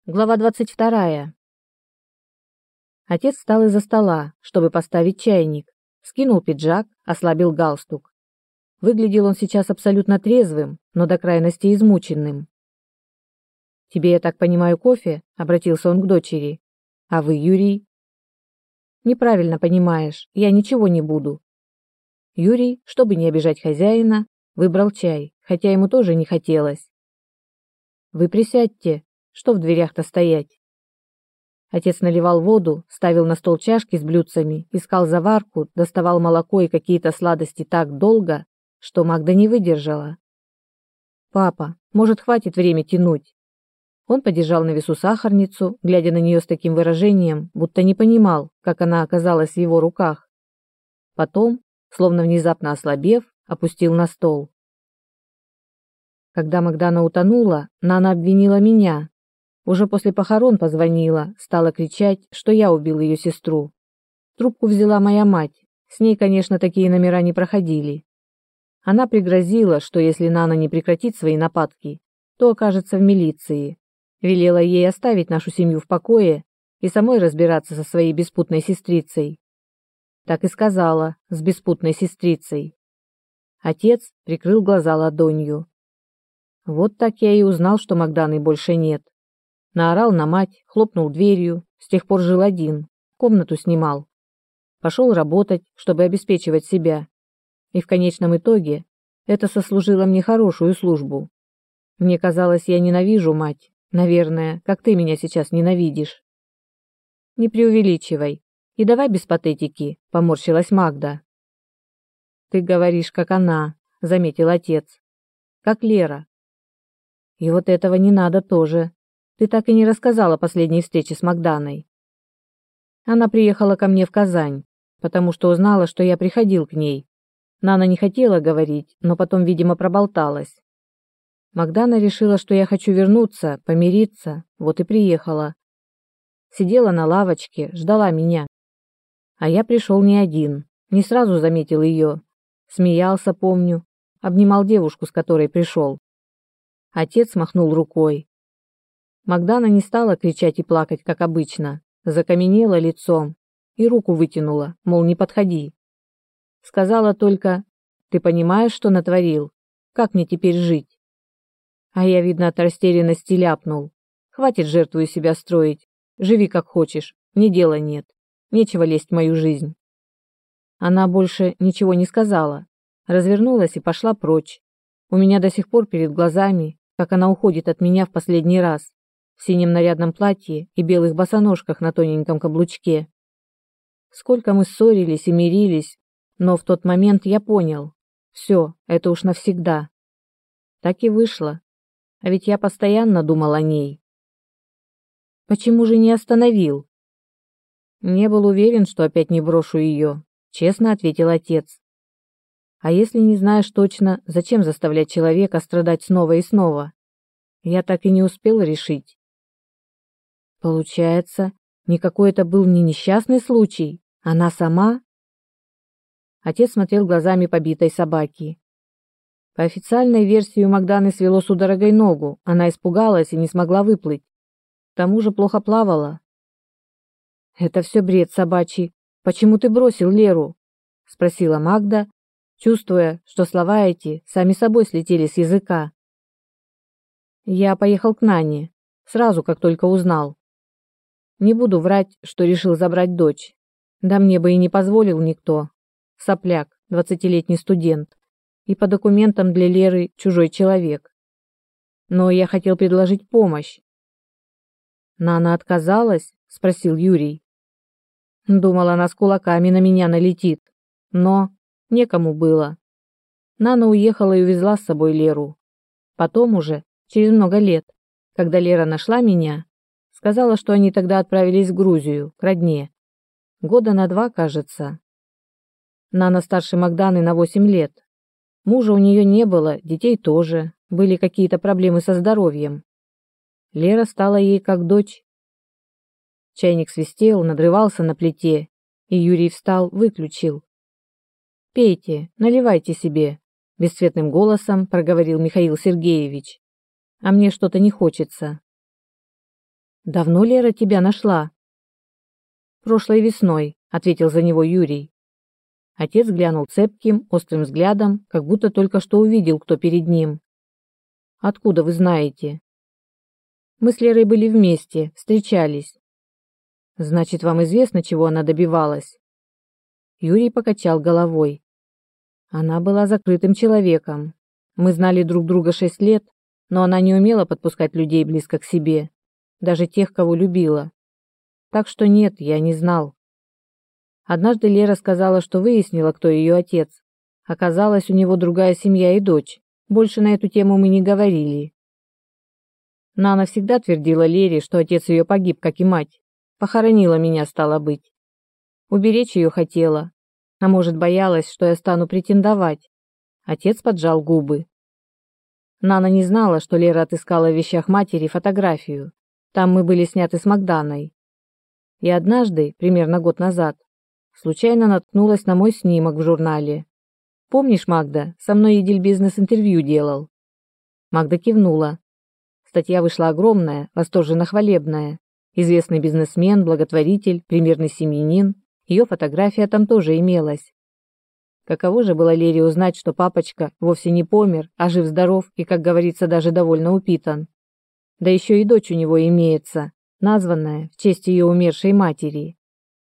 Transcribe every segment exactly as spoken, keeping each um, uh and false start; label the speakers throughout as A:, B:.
A: Глава двадцать вторая. Отец встал из-за стола, чтобы поставить чайник, скинул пиджак, ослабил галстук. Выглядел он сейчас абсолютно трезвым, но до крайности измученным. «Тебе, я так понимаю, кофе?» — обратился он к дочери. «А вы, Юрий?» «Неправильно понимаешь, я ничего не буду». Юрий, чтобы не обижать хозяина, выбрал чай, хотя ему тоже не хотелось. «Вы присядьте. Что в дверях-то стоять?» Отец наливал воду, ставил на стол чашки с блюдцами, искал заварку, доставал молоко и какие-то сладости так долго, что Магда не выдержала. «Папа, может, хватит время тянуть?» Он подержал на весу сахарницу, глядя на нее с таким выражением, будто не понимал, как она оказалась в его руках. Потом, словно внезапно ослабев, опустил на стол. Когда Магдана утонула, Нана обвинила меня. Уже после похорон позвонила, стала кричать, что я убил ее сестру. Трубку взяла моя мать. С ней, конечно, такие номера не проходили. Она пригрозила, что если Нана не прекратит свои нападки, то окажется в милиции. Велела ей оставить нашу семью в покое и самой разбираться со своей беспутной сестрицей. Так и сказала, с беспутной сестрицей. Отец прикрыл глаза ладонью. Вот так я и узнал, что Магданы больше нет. Наорал на мать, хлопнул дверью, с тех пор жил один, комнату снимал. Пошел работать, чтобы обеспечивать себя. И в конечном итоге это сослужило мне хорошую службу. Мне казалось, я ненавижу мать, наверное, как ты меня сейчас ненавидишь. Не преувеличивай. И давай без патетики, поморщилась Магда. Ты говоришь, как она, заметил отец. Как Лера. И вот этого не надо тоже. Ты так и не рассказала о последней встрече с Магданой. Она приехала ко мне в Казань, потому что узнала, что я приходил к ней. Нана не хотела говорить, но потом, видимо, проболталась. Магдана решила, что я хочу вернуться, помириться, вот и приехала. Сидела на лавочке, ждала меня. А я пришел не один, не сразу заметил ее. Смеялся, помню, обнимал девушку, с которой пришел. Отец махнул рукой. Магдана не стала кричать и плакать, как обычно, закаменела лицом и руку вытянула, мол, не подходи. Сказала только: «Ты понимаешь, что натворил? Как мне теперь жить?» А я, видно, от растерянности ляпнул: «Хватит жертву из себя строить, живи как хочешь, мне дела нет, нечего лезть в мою жизнь». Она больше ничего не сказала, развернулась и пошла прочь. У меня до сих пор перед глазами, как она уходит от меня в последний раз, в синем нарядном платье и белых босоножках на тоненьком каблучке. Сколько мы ссорились и мирились, но в тот момент я понял: все, это уж навсегда. Так и вышло. А ведь я постоянно думал о ней. Почему же не остановил? Не был уверен, что опять не брошу ее, честно ответил отец. А если не знаешь точно, зачем заставлять человека страдать снова и снова? Я так и не успел решить. Получается, никакой это был не несчастный случай, она сама? Отец смотрел глазами побитой собаки. По официальной версии у Магданы свело судорогой ногу, она испугалась и не смогла выплыть. К тому же плохо плавала. «Это все бред собачий. Почему ты бросил Леру?» — спросила Магда, чувствуя, что слова эти сами собой слетели с языка. «Я поехал к Нане, сразу, как только узнал. Не буду врать, что решил забрать дочь. Да мне бы и не позволил никто. Сопляк, двадцатилетний студент. И по документам для Леры чужой человек. Но я хотел предложить помощь». «Нана отказалась?» — спросил Юрий. Думал, она с кулаками на меня налетит. Но некому было. Нана уехала и увезла с собой Леру. Потом уже, через много лет, когда Лера нашла меня, сказала, что они тогда отправились в Грузию, к родне. Года на два, кажется. Нана старше Магданы на восемь лет. Мужа у нее не было, детей тоже. Были какие-то проблемы со здоровьем. Лера стала ей как дочь. Чайник свистел, надрывался на плите, и Юрий встал, выключил. «Пейте, наливайте себе», — бесцветным голосом проговорил Михаил Сергеевич. «А мне что-то не хочется». Давно Лера тебя нашла? Прошлой весной, ответил за него Юрий. Отец глянул цепким, острым взглядом, как будто только что увидел, кто перед ним. Откуда вы знаете? Мы с Лерой были вместе, встречались. Значит, вам известно, чего она добивалась? Юрий покачал головой. Она была закрытым человеком. Мы знали друг друга шесть лет, но она не умела подпускать людей близко к себе, даже тех, кого любила. Так что нет, я не знал. Однажды Лера сказала, что выяснила, кто ее отец. Оказалось, у него другая семья и дочь. Больше на эту тему мы не говорили. Нана всегда твердила Лере, что отец ее погиб, как и мать. Похоронила меня, стало быть. Уберечь ее хотела. А может, боялась, что я стану претендовать. Отец поджал губы. Нана не знала, что Лера отыскала в вещах матери фотографию. Там мы были сняты с Магданой. И однажды, примерно год назад, случайно наткнулась на мой снимок в журнале. Помнишь, Магда, со мной Эдиль бизнес-интервью делал? Магда кивнула. Статья вышла огромная, восторженно хвалебная. Известный бизнесмен, благотворитель, примерный семьянин. Ее фотография там тоже имелась. Каково же было Лере узнать, что папочка вовсе не помер, а жив-здоров и, как говорится, даже довольно упитан. Да еще и дочь у него имеется, названная в честь ее умершей матери.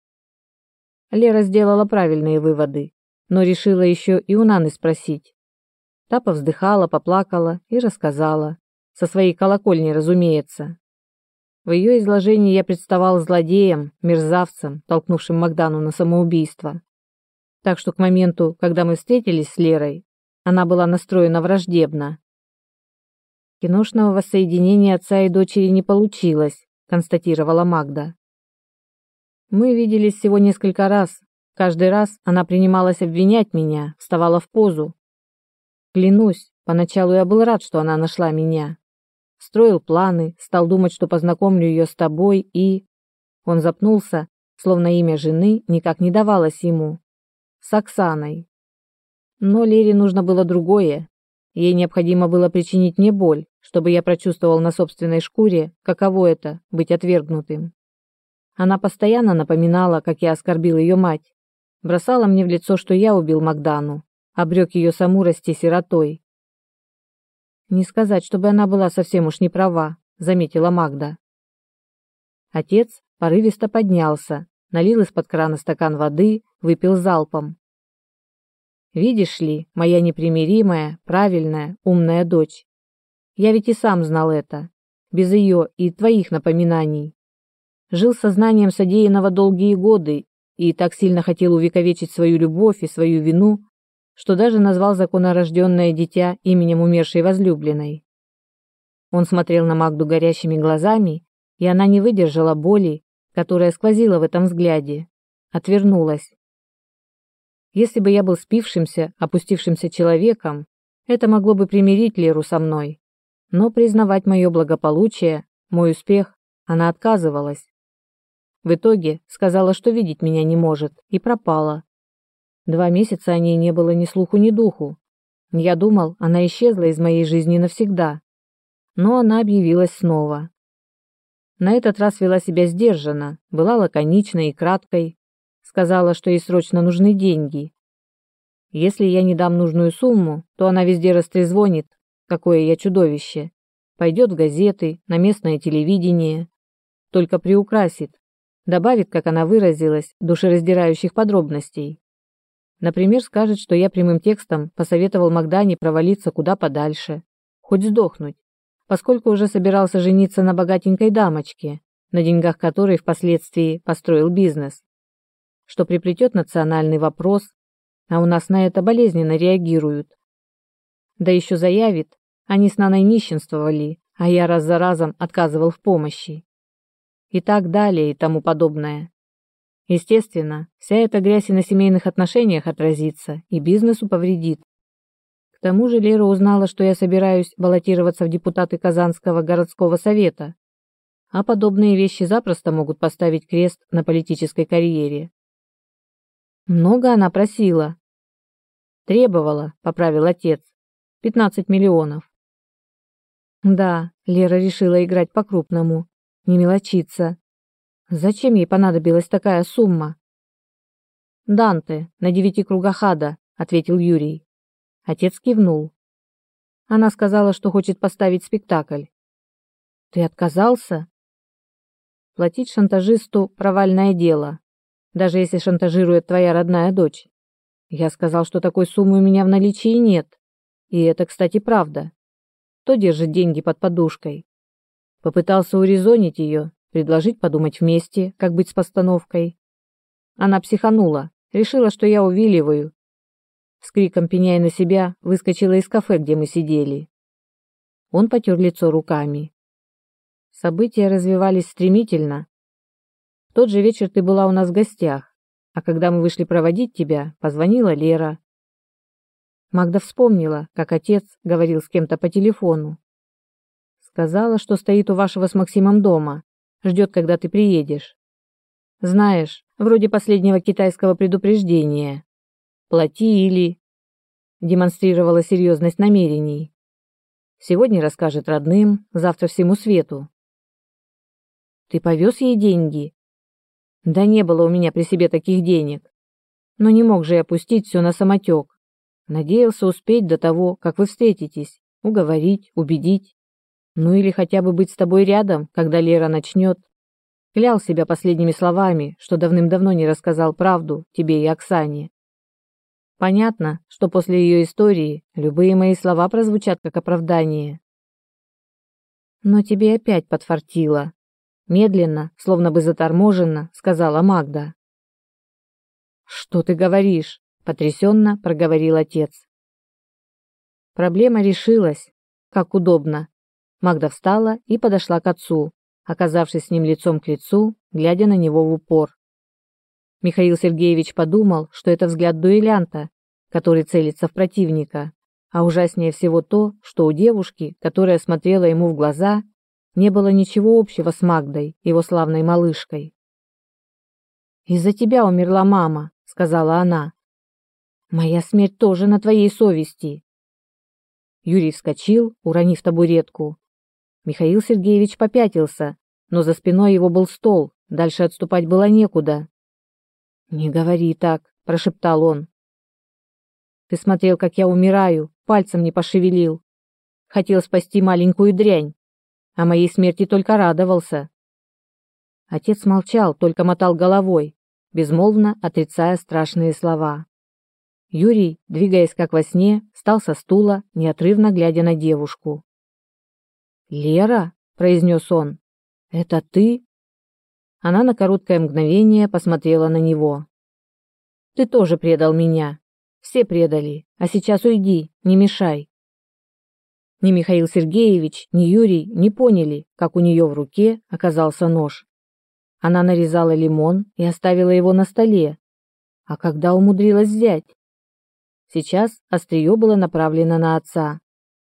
A: Лера сделала правильные выводы, но решила еще и у Наны спросить. Та повздыхала, поплакала и рассказала. Со своей колокольни, разумеется. В ее изложении я представал злодеем, мерзавцем, толкнувшим Магдану на самоубийство. Так что к моменту, когда мы встретились с Лерой, она была настроена враждебно. Киношного воссоединения отца и дочери не получилось, констатировала Магда. Мы виделись всего несколько раз. Каждый раз она принималась обвинять меня, вставала в позу. Клянусь, поначалу я был рад, что она нашла меня. Строил планы, стал думать, что познакомлю ее с тобой, и... Он запнулся, словно имя жены никак не давалось ему. С Оксаной. Но Лере нужно было другое. Ей необходимо было причинить мне боль, чтобы я прочувствовал на собственной шкуре, каково это — быть отвергнутым. Она постоянно напоминала, как я оскорбил ее мать, бросала мне в лицо, что я убил Магдану, обрек ее саму расти сиротой. Не сказать, чтобы она была совсем уж не права, заметила Магда. Отец порывисто поднялся, налил из-под крана стакан воды, выпил залпом. Видишь ли, моя непримиримая, правильная, умная дочь. Я ведь и сам знал это, без ее и твоих напоминаний. Жил сознанием содеянного долгие годы и так сильно хотел увековечить свою любовь и свою вину, что даже назвал законорожденное дитя именем умершей возлюбленной. Он смотрел на Магду горящими глазами, и она не выдержала боли, которая сквозила в этом взгляде, отвернулась. Если бы я был спившимся, опустившимся человеком, это могло бы примирить Леру со мной, но признавать мое благополучие, мой успех, она отказывалась. В итоге сказала, что видеть меня не может, и пропала. Два месяца о ней не было ни слуху, ни духу. Я думал, она исчезла из моей жизни навсегда. Но она объявилась снова. На этот раз вела себя сдержанно, была лаконичной и краткой. Сказала, что ей срочно нужны деньги. Если я не дам нужную сумму, то она везде растрезвонит, какое я чудовище. Пойдет в газеты, на местное телевидение. Только приукрасит. Добавит, как она выразилась, душераздирающих подробностей. Например, скажет, что я прямым текстом посоветовал Магдане провалиться куда подальше, хоть сдохнуть, поскольку уже собирался жениться на богатенькой дамочке, на деньгах которой впоследствии построил бизнес. Что приплетет национальный вопрос, а у нас на это болезненно реагируют. Да еще заявит, они с Наной нищенствовали, а я раз за разом отказывал в помощи. И так далее и тому подобное. Естественно, вся эта грязь и на семейных отношениях отразится, и бизнесу повредит. К тому же Лера узнала, что я собираюсь баллотироваться в депутаты Казанского городского совета, а подобные вещи запросто могут поставить крест на политической карьере. Много она просила. Требовала, поправил отец, пятнадцать миллионов. Да, Лера решила играть по-крупному, не мелочиться. Зачем ей понадобилась такая сумма? «Данте, на девяти кругах ада», — ответил Юрий. Отец кивнул. Она сказала, что хочет поставить спектакль. «Ты отказался?» «Платить шантажисту — провальное дело, даже если шантажирует твоя родная дочь. Я сказал, что такой суммы у меня в наличии нет. И это, кстати, правда. Кто держит деньги под подушкой?» Попытался урезонить ее, предложить подумать вместе, как быть с постановкой. Она психанула, решила, что я увиливаю. С криком, пеняя на себя, выскочила из кафе, где мы сидели. Он потер лицо руками. События развивались стремительно. В тот же вечер ты была у нас в гостях, а когда мы вышли проводить тебя, позвонила Лера. Магда вспомнила, как отец говорил с кем-то по телефону. Сказала, что стоит у вашего с Максимом дома, ждет, когда ты приедешь. Знаешь, вроде последнего китайского предупреждения. Плати или... Демонстрировала серьезность намерений. Сегодня расскажет родным, завтра всему свету. Ты повез ей деньги? Да не было у меня при себе таких денег. Но не мог же я пустить все на самотек. Надеялся успеть до того, как вы встретитесь, уговорить, убедить. Ну или хотя бы быть с тобой рядом, когда Лера начнет. Клял себя последними словами, что давным-давно не рассказал правду тебе и Оксане. Понятно, что после ее истории любые мои слова прозвучат как оправдание. Но тебе опять подфартило. Медленно, словно бы заторможенно, сказала Магда. «Что ты говоришь?» – потрясенно проговорил отец. Проблема решилась. Как удобно. Магда встала и подошла к отцу, оказавшись с ним лицом к лицу, глядя на него в упор. Михаил Сергеевич подумал, что это взгляд дуэлянта, который целится в противника, а ужаснее всего то, что у девушки, которая смотрела ему в глаза, не было ничего общего с Магдой, его славной малышкой. «Из-за тебя умерла мама», — сказала она. «Моя смерть тоже на твоей совести». Юрий вскочил, уронив табуретку. Михаил Сергеевич попятился, но за спиной его был стол, дальше отступать было некуда. «Не говори так», — прошептал он. «Ты смотрел, как я умираю, пальцем не пошевелил. Хотел спасти маленькую дрянь, а моей смерти только радовался». Отец молчал, только мотал головой, безмолвно отрицая страшные слова. Юрий, двигаясь как во сне, встал со стула, неотрывно глядя на девушку. «Лера?» – произнес он. «Это ты?» Она на короткое мгновение посмотрела на него. «Ты тоже предал меня. Все предали. А сейчас уйди, не мешай». Ни Михаил Сергеевич, ни Юрий не поняли, как у нее в руке оказался нож. Она нарезала лимон и оставила его на столе. А когда умудрилась взять? Сейчас острие было направлено на отца.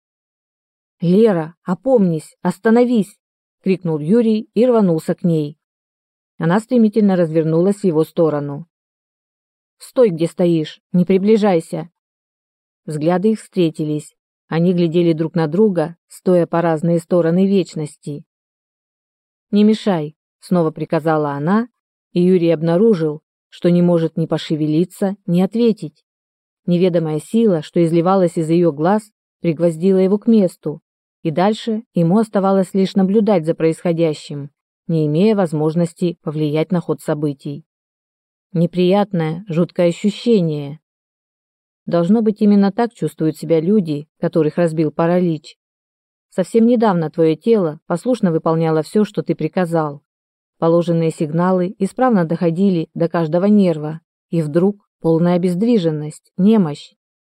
A: «Лера, опомнись, остановись!» — крикнул Юрий и рванулся к ней. Она стремительно развернулась в его сторону. «Стой, где стоишь, не приближайся!» Взгляды их встретились. Они глядели друг на друга, стоя по разные стороны вечности. «Не мешай!» — снова приказала она, и Юрий обнаружил, что не может ни пошевелиться, ни ответить. Неведомая сила, что изливалась из ее глаз, пригвоздила его к месту, и дальше ему оставалось лишь наблюдать за происходящим, не имея возможности повлиять на ход событий. Неприятное, жуткое ощущение. Должно быть, именно так чувствуют себя люди, которых разбил паралич. Совсем недавно твое тело послушно выполняло все, что ты приказал. Положенные сигналы исправно доходили до каждого нерва, и вдруг полная обездвиженность, немощь.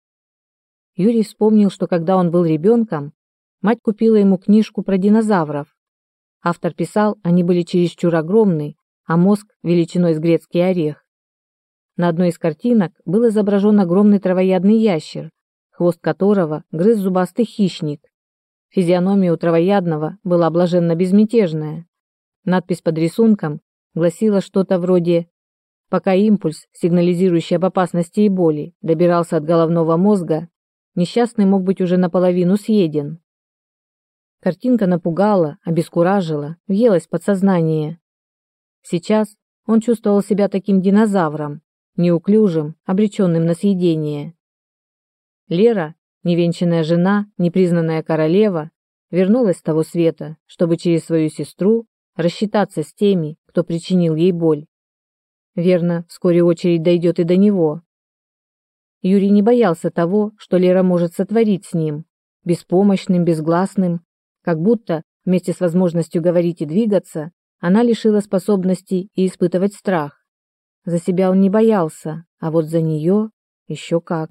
A: Юрий вспомнил, что когда он был ребенком, мать купила ему книжку про динозавров. Автор писал, они были чересчур огромны, а мозг величиной с грецкий орех. На одной из картинок был изображен огромный травоядный ящер, хвост которого грыз зубастый хищник. Физиономия у травоядного была блаженно безмятежная. Надпись под рисунком гласила что-то вроде «Пока импульс, сигнализирующий об опасности и боли, добирался от головного мозга, несчастный мог быть уже наполовину съеден». Картинка напугала, обескуражила, въелась в подсознание. Сейчас он чувствовал себя таким динозавром, неуклюжим, обреченным на съедение. Лера, невенчанная жена, непризнанная королева, вернулась с того света, чтобы через свою сестру рассчитаться с теми, кто причинил ей боль. Верно, вскоре очередь дойдет и до него. Юрий не боялся того, что Лера может сотворить с ним, беспомощным, безгласным, как будто, вместе с возможностью говорить и двигаться, она лишила способности и испытывать страх. За себя он не боялся, а вот за нее еще как.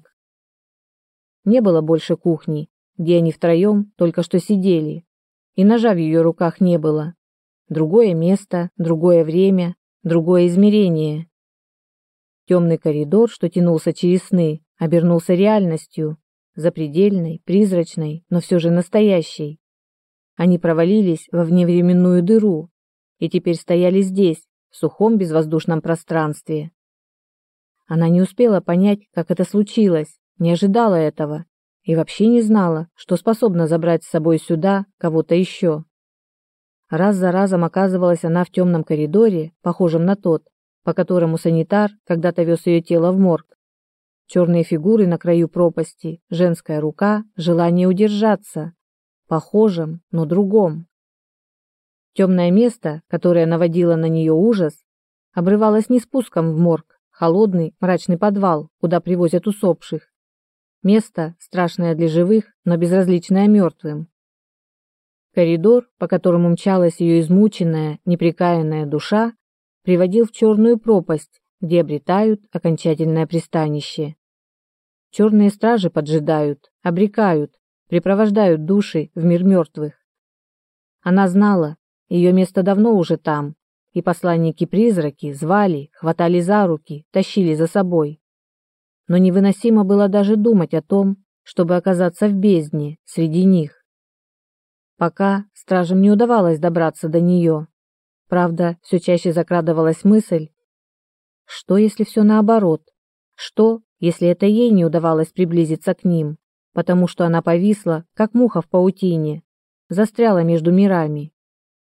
A: Не было больше кухни, где они втроем только что сидели, и ножа в ее руках не было. Другое место, другое время, другое измерение. Темный коридор, что тянулся через сны, обернулся реальностью, запредельной, призрачной, но все же настоящей. Они провалились во вневременную дыру и теперь стояли здесь, в сухом безвоздушном пространстве. Она не успела понять, как это случилось, не ожидала этого и вообще не знала, что способна забрать с собой сюда кого-то еще. Раз за разом оказывалась она в темном коридоре, похожем на тот, по которому санитар когда-то вез ее тело в морг. Черные фигуры на краю пропасти, женская рука, желание удержаться. Похожем, но другом. Темное место, которое наводило на нее ужас, обрывалось не спуском в морг, холодный, мрачный подвал, куда привозят усопших. Место, страшное для живых, но безразличное мертвым. Коридор, по которому мчалась ее измученная, непрекаянная душа, приводил в черную пропасть, где обретают окончательное пристанище. Черные стражи поджидают, обрекают, припровождают души в мир мертвых. Она знала, ее место давно уже там, и посланники-призраки звали, хватали за руки, тащили за собой. Но невыносимо было даже думать о том, чтобы оказаться в бездне среди них. Пока стражам не удавалось добраться до нее. Правда, все чаще закрадывалась мысль, что если все наоборот? Что, если это ей не удавалось приблизиться к ним, потому что она повисла, как муха в паутине, застряла между мирами?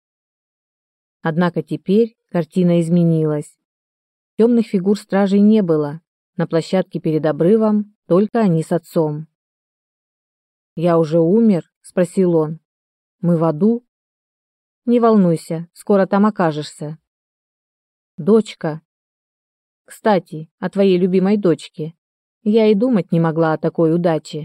A: Однако теперь картина изменилась. Темных фигур стражей не было, на площадке перед обрывом только они с отцом. «Я уже умер?» — спросил он. «Мы в аду?» «Не волнуйся, скоро там окажешься». «Дочка». «Кстати, о твоей любимой дочке. Я и думать не могла о такой удаче».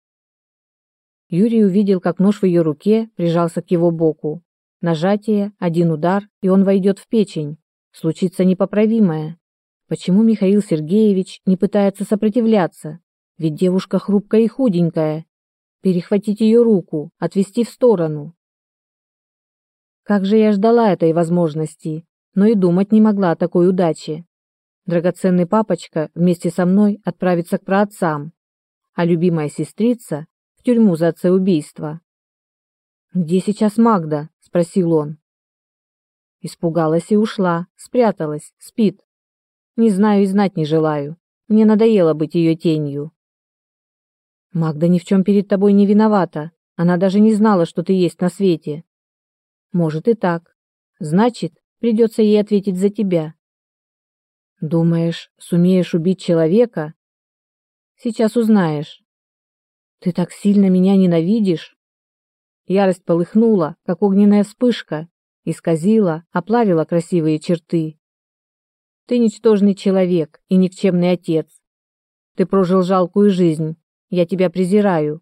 A: Юрий увидел, как нож в ее руке прижался к его боку. Нажатие, один удар, и он войдет в печень. Случится непоправимое. Почему Михаил Сергеевич не пытается сопротивляться? Ведь девушка хрупкая и худенькая. Перехватить ее руку, отвести в сторону. Как же я ждала этой возможности, но и думать не могла о такой удаче. Драгоценный папочка вместе со мной отправится к праотцам, а любимая сестрица в тюрьму за отцеубийство. «Где сейчас Магда?» — спросил он. Испугалась и ушла, спряталась, спит. Не знаю и знать не желаю. Мне надоело быть ее тенью. Магда ни в чем перед тобой не виновата. Она даже не знала, что ты есть на свете. Может и так. Значит, придется ей ответить за тебя. Думаешь, сумеешь убить человека? Сейчас узнаешь. Ты так сильно меня ненавидишь? Ярость полыхнула, как огненная вспышка, исказила, оплавила красивые черты. Ты ничтожный человек и никчемный отец. Ты прожил жалкую жизнь. Я тебя презираю.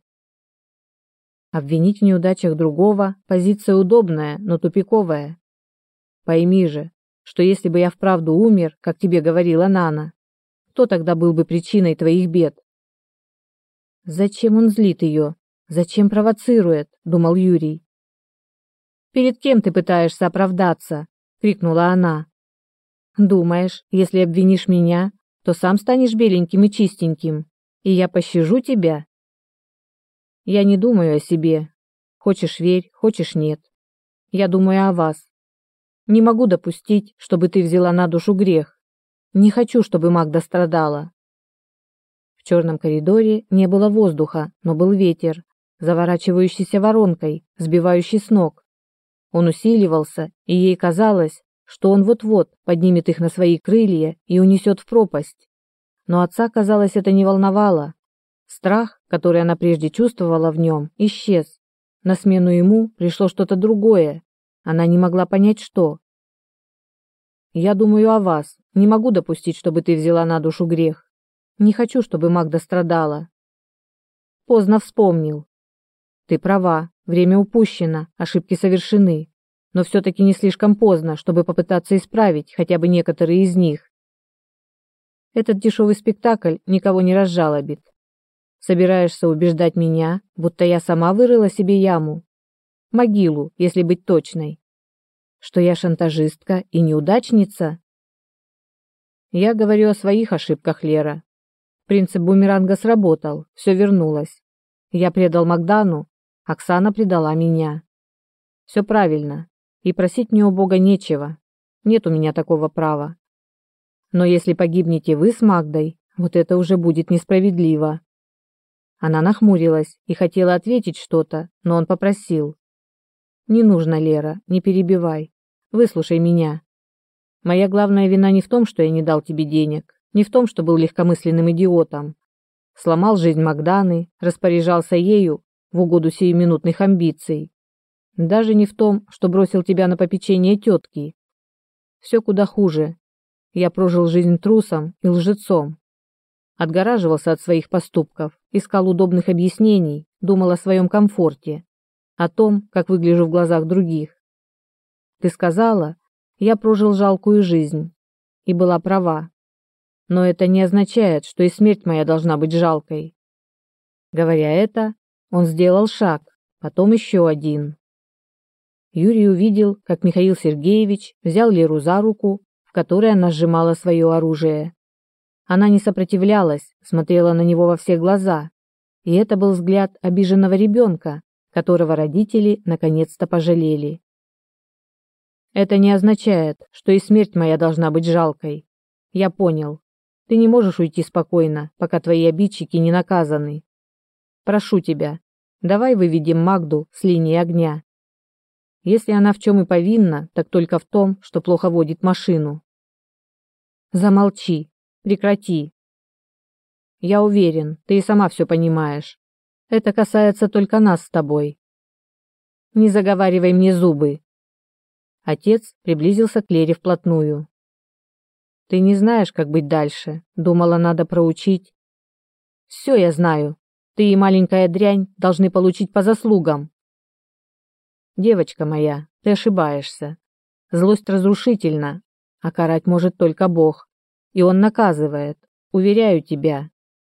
A: Обвинить в неудачах другого – позиция удобная, но тупиковая. Пойми же, что если бы я вправду умер, как тебе говорила Нана, кто тогда был бы причиной твоих бед? Зачем он злит ее? Зачем провоцирует? Думал Юрий. Перед кем ты пытаешься оправдаться? Крикнула она. Думаешь, если обвинишь меня, то сам станешь беленьким и чистеньким, и я пощажу тебя? Я не думаю о себе. Хочешь верь, хочешь нет. Я думаю о вас. Не могу допустить, чтобы ты взяла на душу грех. Не хочу, чтобы Магда страдала. В черном коридоре не было воздуха, но был ветер, заворачивающейся воронкой, сбивающей с ног. Он усиливался, и ей казалось, что он вот-вот поднимет их на свои крылья и унесет в пропасть. Но отца, казалось, это не волновало. Страх, который она прежде чувствовала в нем, исчез. На смену ему пришло что-то другое. Она не могла понять, что. «Я думаю о вас. Не могу допустить, чтобы ты взяла на душу грех. Не хочу, чтобы Магда страдала». Поздно вспомнил. «Ты права. Время упущено, ошибки совершены. Но все-таки не слишком поздно, чтобы попытаться исправить хотя бы некоторые из них. Этот дешевый спектакль никого не разжалобит. Собираешься убеждать меня, будто я сама вырыла себе яму? Могилу, если быть точной. Что я шантажистка и неудачница? Я говорю о своих ошибках, Лера. Принцип бумеранга сработал, все вернулось. Я предал Магдану, Оксана предала меня. Все правильно, и просить мне у Бога нечего. Нет у меня такого права. Но если погибнете вы с Магдой, вот это уже будет несправедливо. Она нахмурилась и хотела ответить что-то, но он попросил. «Не нужно, Лера, не перебивай. Выслушай меня. Моя главная вина не в том, что я не дал тебе денег, не в том, что был легкомысленным идиотом. Сломал жизнь Магданы, распоряжался ею в угоду сиюминутных амбиций. Даже не в том, что бросил тебя на попечение тетки. Все куда хуже. Я прожил жизнь трусом и лжецом. Отгораживался от своих поступков, искал удобных объяснений, думал о своем комфорте, о том, как выгляжу в глазах других. Ты сказала, я прожил жалкую жизнь, и была права. Но это не означает, что и смерть моя должна быть жалкой». Говоря это, он сделал шаг, потом еще один. Юрий увидел, как Михаил Сергеевич взял Леру за руку, в которой она сжимала свое оружие. Она не сопротивлялась, смотрела на него во все глаза, и это был взгляд обиженного ребенка, которого родители наконец-то пожалели. «Это не означает, что и смерть моя должна быть жалкой. Я понял. Ты не можешь уйти спокойно, пока твои обидчики не наказаны. Прошу тебя, давай выведем Магду с линии огня. Если она в чем и повинна, так только в том, что плохо водит машину». «Замолчи. Прекрати. Я уверен, ты и сама все понимаешь. Это касается только нас с тобой. Не заговаривай мне зубы». Отец приблизился к Лере вплотную. «Ты не знаешь, как быть дальше. Думала, надо проучить». «Все я знаю. Ты и маленькая дрянь должны получить по заслугам». «Девочка моя, ты ошибаешься. Злость разрушительна, а карать может только Бог. И он наказывает, уверяю тебя.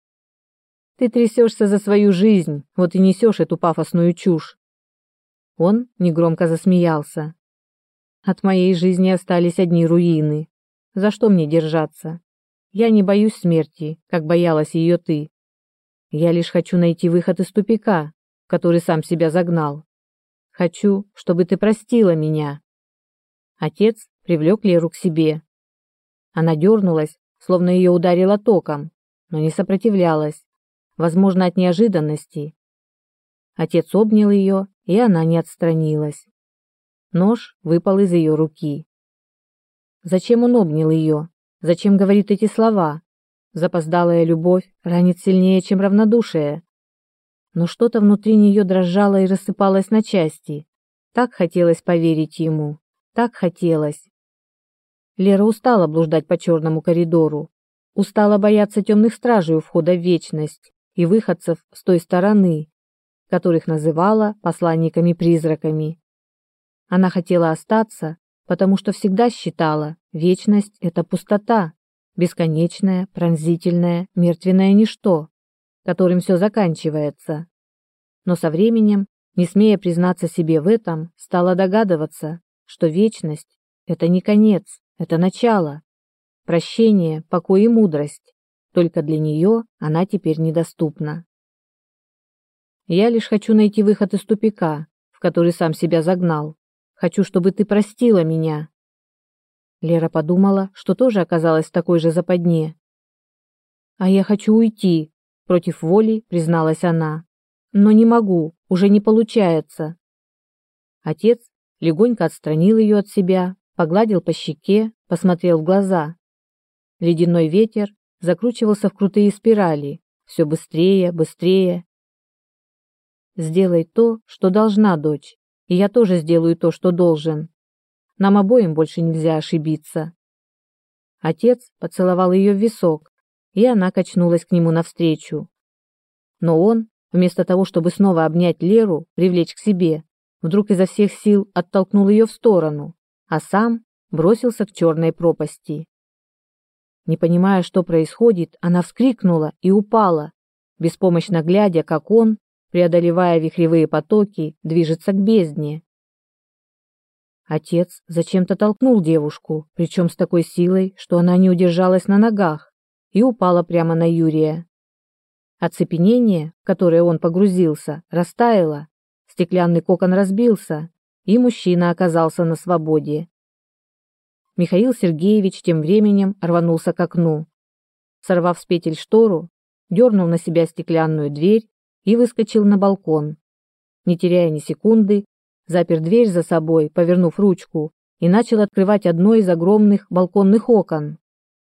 A: Ты трясешься за свою жизнь, вот и несешь эту пафосную чушь». Он негромко засмеялся. «От моей жизни остались одни руины. За что мне держаться? Я не боюсь смерти, как боялась ее ты. Я лишь хочу найти выход из тупика, в который сам себя загнал. Хочу, чтобы ты простила меня». Отец привлек Леру к себе. Она дернулась, словно ее ударило током, но не сопротивлялась, возможно, от неожиданности. Отец обнял ее, и она не отстранилась. Нож выпал из ее руки. Зачем он обнял ее? Зачем говорит эти слова? Запоздалая любовь ранит сильнее, чем равнодушие. Но что-то внутри нее дрожало и рассыпалось на части. Так хотелось поверить ему, так хотелось. Лера устала блуждать по черному коридору, устала бояться темных стражей у входа в вечность и выходцев с той стороны, которых называла посланниками-призраками. Она хотела остаться, потому что всегда считала, вечность — это пустота, бесконечное, пронзительное, мертвенное ничто, которым все заканчивается. Но со временем, не смея признаться себе в этом, стала догадываться, что вечность — это не конец, это начало, прощение, покой и мудрость, только для нее она теперь недоступна. «Я лишь хочу найти выход из тупика, в который сам себя загнал. Хочу, чтобы ты простила меня». Лера подумала, что тоже оказалась в такой же западне. «А я хочу уйти», — против воли призналась она. но не могу, уже не получается». Отец легонько отстранил ее от себя, погладил по щеке, посмотрел в глаза. Ледяной ветер закручивался в крутые спирали, все быстрее, быстрее. «Сделай то, что должна, дочь, и я тоже сделаю то, что должен. Нам обоим больше нельзя ошибиться». Отец поцеловал ее в висок, и она качнулась к нему навстречу. Но он, вместо того, чтобы снова обнять Леру, привлечь к себе, вдруг изо всех сил оттолкнул ее в сторону, а сам бросился к черной пропасти. Не понимая, что происходит, она вскрикнула и упала, беспомощно глядя, как он, преодолевая вихревые потоки, движется к бездне. Отец зачем-то толкнул девушку, причем с такой силой, что она не удержалась на ногах и упала прямо на Юрия. Оцепенение, в которое он погрузился, растаяло, стеклянный кокон разбился, и мужчина оказался на свободе. Михаил Сергеевич тем временем рванулся к окну. Сорвав с петель штору, дернул на себя стеклянную дверь и выскочил на балкон. Не теряя ни секунды, запер дверь за собой, повернув ручку, и начал открывать одно из огромных балконных окон.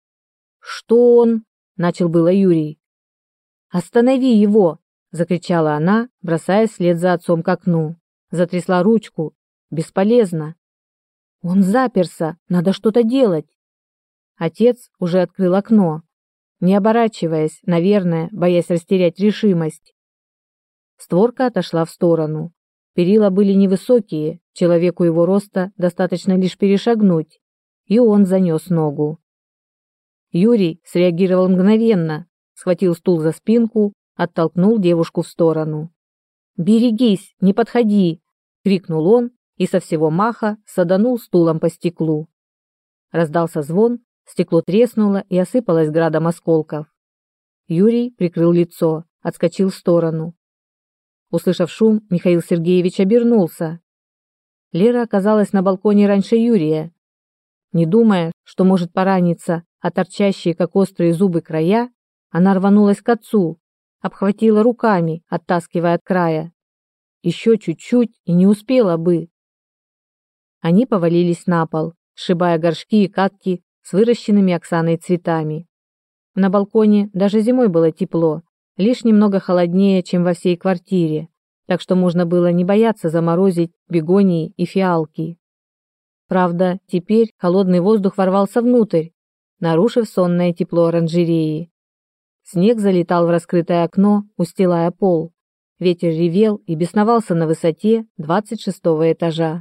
A: «Что он?» — начал было Юрий. «Останови его!» — закричала она, бросаясь вслед за отцом к окну. Затрясла ручку. «Бесполезно!» «Он заперся! Надо что-то делать!» Отец уже открыл окно, не оборачиваясь, наверное, боясь растерять решимость. Створка отошла в сторону. Перила были невысокие, человеку его роста достаточно лишь перешагнуть, и он занес ногу. Юрий среагировал мгновенно, схватил стул за спинку, оттолкнул девушку в сторону. «Берегись, не подходи!» — крикнул он и со всего маха саданул стулом по стеклу. Раздался звон, стекло треснуло и осыпалось градом осколков. Юрий прикрыл лицо, отскочил в сторону. Услышав шум, Михаил Сергеевич обернулся. Лера оказалась на балконе раньше Юрия. Не думая, что может пораниться, а торчащие, как острые зубы, края, она рванулась к отцу, обхватила руками, оттаскивая от края. Еще чуть-чуть и не успела бы. Они повалились на пол, сшибая горшки и катки с выращенными Оксаной цветами. На балконе даже зимой было тепло, лишь немного холоднее, чем во всей квартире, так что можно было не бояться заморозить бегонии и фиалки. Правда, теперь холодный воздух ворвался внутрь, нарушив сонное тепло оранжереи. Снег залетал в раскрытое окно, устилая пол. Ветер ревел и бесновался на высоте двадцать шестого этажа.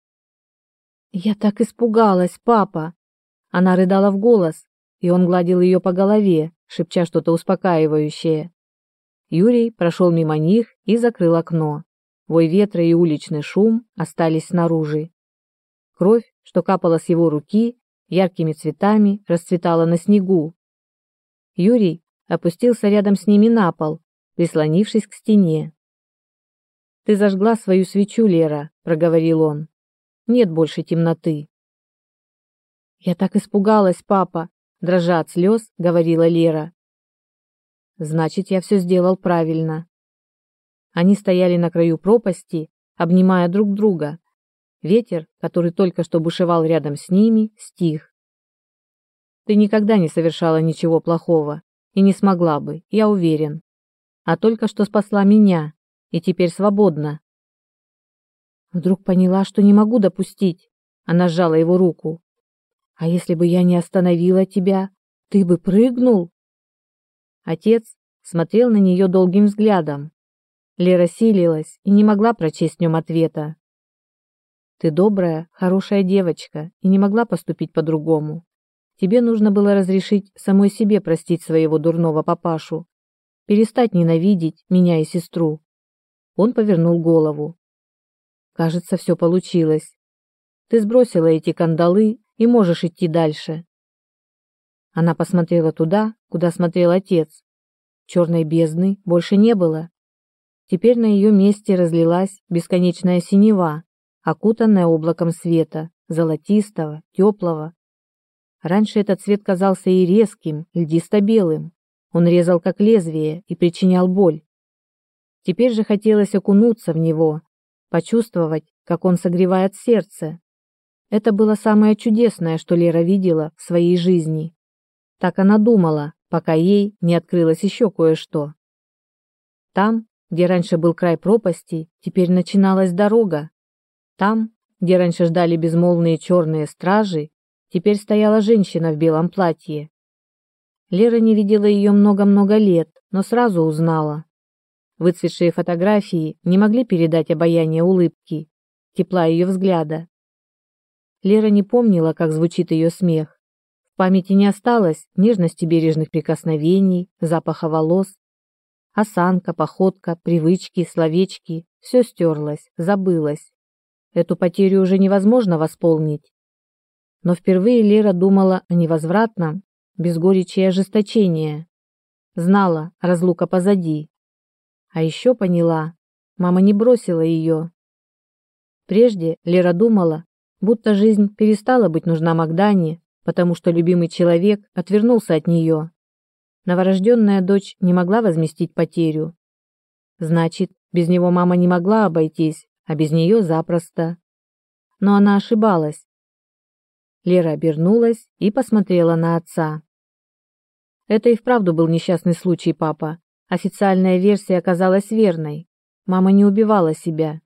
A: «Я так испугалась, папа!» Она рыдала в голос, и он гладил ее по голове, шепча что-то успокаивающее. Юрий прошел мимо них и закрыл окно. Вой ветра и уличный шум остались снаружи. Кровь, что капала с его руки, яркими цветами расцветала на снегу. Юрий опустился рядом с ними на пол, прислонившись к стене. «Ты зажгла свою свечу, Лера», — проговорил он. «Нет больше темноты». «Я так испугалась, папа», — дрожа от слез, говорила Лера. «Значит, я все сделал правильно». Они стояли на краю пропасти, обнимая друг друга. Ветер, который только что бушевал рядом с ними, стих. «Ты никогда не совершала ничего плохого и не смогла бы, я уверен. А только что спасла меня, и теперь свободна». Вдруг поняла, что не могу допустить. Она сжала его руку. «А если бы я не остановила тебя, ты бы прыгнул?» Отец смотрел на нее долгим взглядом. Лера силилась и не могла прочесть в нем ответа. «Ты добрая, хорошая девочка и не могла поступить по-другому. Тебе нужно было разрешить самой себе простить своего дурного папашу, перестать ненавидеть меня и сестру». Он повернул голову. «Кажется, все получилось. Ты сбросила эти кандалы и можешь идти дальше». Она посмотрела туда, куда смотрел отец. Черной бездны больше не было. Теперь на ее месте разлилась бесконечная синева, окутанная облаком света, золотистого, теплого. Раньше этот цвет казался и резким, льдисто-белым. Он резал как лезвие и причинял боль. Теперь же хотелось окунуться в него, почувствовать, как он согревает сердце. Это было самое чудесное, что Лера видела в своей жизни. Так она думала, пока ей не открылось еще кое-что. Там, где раньше был край пропасти, теперь начиналась дорога. Там, где раньше ждали безмолвные черные стражи, теперь стояла женщина в белом платье. Лера не видела ее много-много лет, но сразу узнала. Выцветшие фотографии не могли передать обаяние улыбки, тепла ее взгляда. Лера не помнила, как звучит ее смех. В памяти не осталось нежности бережных прикосновений, запаха волос. Осанка, походка, привычки, словечки – все стерлось, забылось. Эту потерю уже невозможно восполнить. Но впервые Лера думала о невозвратном, без горечи и ожесточения. Знала, разлука позади. А еще поняла, мама не бросила ее. Прежде Лера думала, будто жизнь перестала быть нужна Магдане, потому что любимый человек отвернулся от нее. Новорожденная дочь не могла возместить потерю. Значит, без него мама не могла обойтись, а без нее запросто. Но она ошибалась. Лера обернулась и посмотрела на отца. Это и вправду был несчастный случай, папа. Официальная версия оказалась верной. Мама не убивала себя.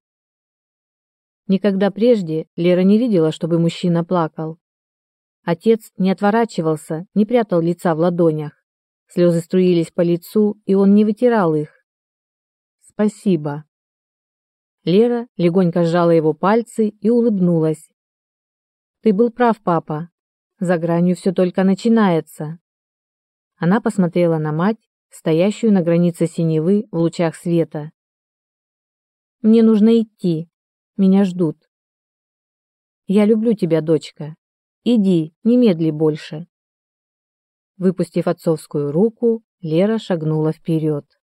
A: Никогда прежде Лера не видела, чтобы мужчина плакал. Отец не отворачивался, не прятал лица в ладонях. Слезы струились по лицу, и он не вытирал их. «Спасибо». Лера легонько сжала его пальцы и улыбнулась. «Ты был прав, папа. За гранью все только начинается». Она посмотрела на мать, стоящую на границе синевы в лучах света. «Мне нужно идти. Меня ждут». «Я люблю тебя, дочка. Иди, не медли больше». Выпустив отцовскую руку, Лера шагнула вперед.